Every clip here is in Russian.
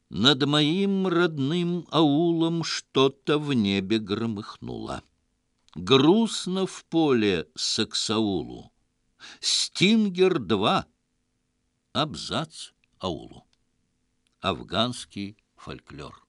Над моим родным аулом что-то в небе громыхнуло. Грустно в поле Саксаулу. Стингер-2. Абзац аулу. Афганский фольклор.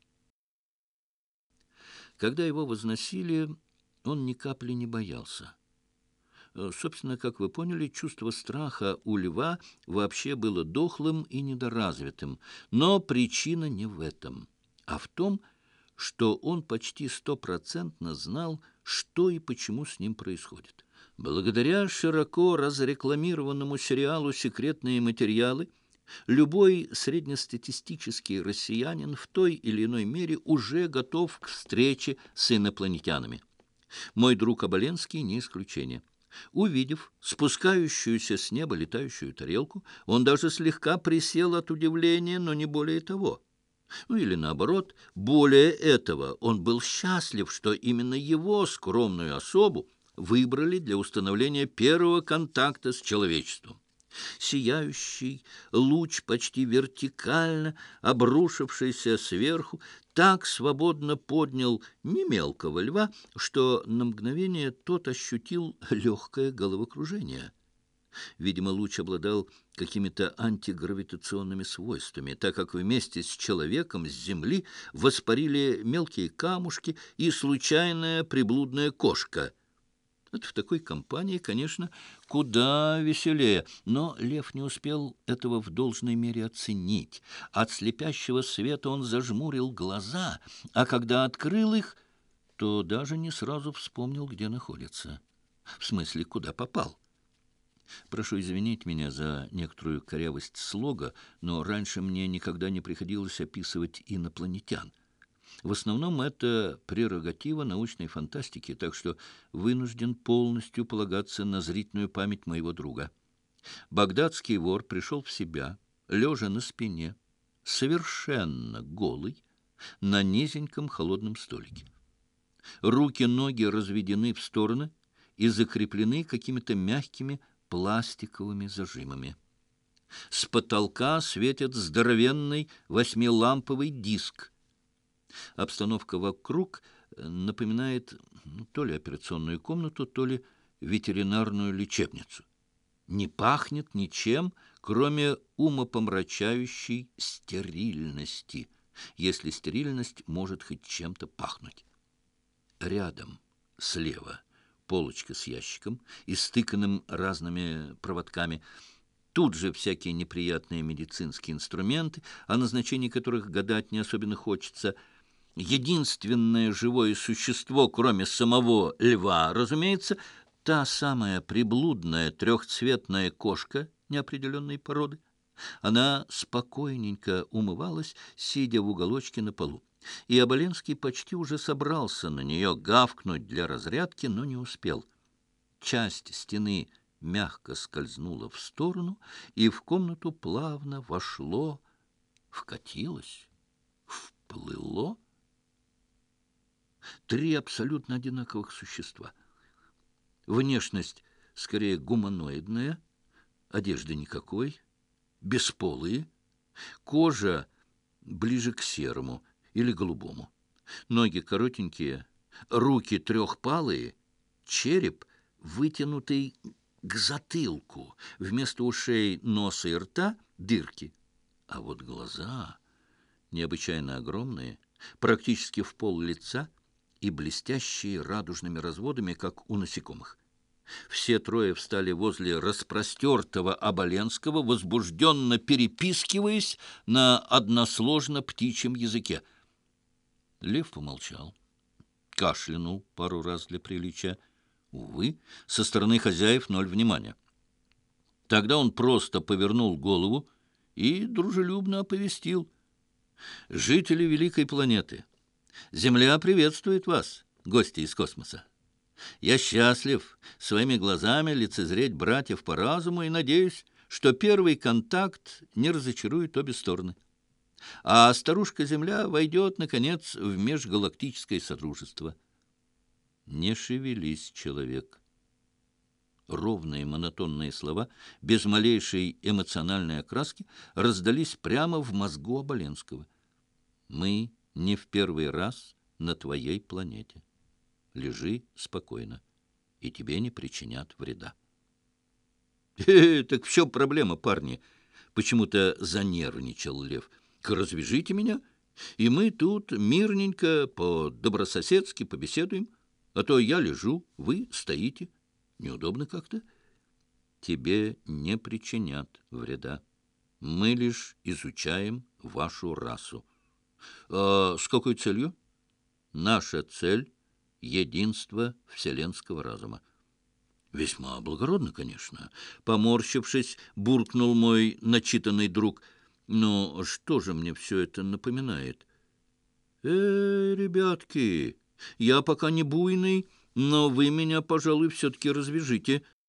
Когда его возносили, он ни капли не боялся. Собственно, как вы поняли, чувство страха у льва вообще было дохлым и недоразвитым. Но причина не в этом, а в том, что он почти стопроцентно знал, что и почему с ним происходит. Благодаря широко разрекламированному сериалу «Секретные материалы» любой среднестатистический россиянин в той или иной мере уже готов к встрече с инопланетянами. Мой друг Оболенский не исключение. Увидев спускающуюся с неба летающую тарелку, он даже слегка присел от удивления, но не более того. Или наоборот, более этого, он был счастлив, что именно его скромную особу выбрали для установления первого контакта с человечеством. Сияющий луч, почти вертикально обрушившийся сверху, так свободно поднял не мелкого льва, что на мгновение тот ощутил легкое головокружение. Видимо, луч обладал какими-то антигравитационными свойствами, так как вместе с человеком с земли воспарили мелкие камушки и случайная приблудная кошка. Это в такой компании, конечно, куда веселее, но лев не успел этого в должной мере оценить. От слепящего света он зажмурил глаза, а когда открыл их, то даже не сразу вспомнил, где находится. В смысле, куда попал. Прошу извинить меня за некоторую корявость слога, но раньше мне никогда не приходилось описывать инопланетян. В основном это прерогатива научной фантастики, так что вынужден полностью полагаться на зрительную память моего друга. Багдадский вор пришел в себя, лежа на спине, совершенно голый, на низеньком холодном столике. Руки-ноги разведены в стороны и закреплены какими-то мягкими пластиковыми зажимами. С потолка светит здоровенный восьмиламповый диск. Обстановка вокруг напоминает то ли операционную комнату, то ли ветеринарную лечебницу. Не пахнет ничем, кроме умопомрачающей стерильности, если стерильность может хоть чем-то пахнуть. Рядом, слева, полочка с ящиком, истыканным разными проводками. Тут же всякие неприятные медицинские инструменты, о назначении которых гадать не особенно хочется. Единственное живое существо, кроме самого льва, разумеется, та самая приблудная трехцветная кошка неопределенной породы. Она спокойненько умывалась, сидя в уголочке на полу. И Оболенский почти уже собрался на нее гавкнуть для разрядки, но не успел. Часть стены мягко скользнула в сторону, и в комнату плавно вошло, вкатилось, вплыло три абсолютно одинаковых существа. Внешность скорее гуманоидная, одежды никакой, бесполые, кожа ближе к серому или голубому, ноги коротенькие, руки трехпалые, череп вытянутый к затылку, вместо ушей, носа и рта дырки, а вот глаза необычайно огромные, практически в пол лица и блестящие радужными разводами, как у насекомых. Все трое встали возле распростертого Оболенского, возбужденно перепискиваясь на односложно птичьем языке. Лев помолчал, кашлянул пару раз для приличия. Увы, со стороны хозяев ноль внимания. Тогда он просто повернул голову и дружелюбно оповестил: «Жители великой планеты, Земля приветствует вас, гости из космоса. Я счастлив своими глазами лицезреть братьев по разуму и надеюсь, что первый контакт не разочарует обе стороны. А старушка-Земля войдет, наконец, в межгалактическое содружество». «Не шевелись, человек». Ровные монотонные слова, без малейшей эмоциональной окраски, раздались прямо в мозгу Оболенского. Мы не в первый раз на твоей планете. Лежи спокойно, и тебе не причинят вреда. Так в чем проблема, парни? Почему-то занервничал Лев. Развяжите меня, и мы тут мирненько, по-добрососедски побеседуем. А то я лежу, вы стоите. Неудобно как-то. Тебе не причинят вреда. Мы лишь изучаем вашу расу. А с какой целью? Наша цель — единство вселенского разума. Весьма благородно, конечно. Поморщившись, буркнул мой начитанный друг. Но что же мне все это напоминает? Ребятки, я пока не буйный, но вы меня, пожалуй, все-таки развяжите.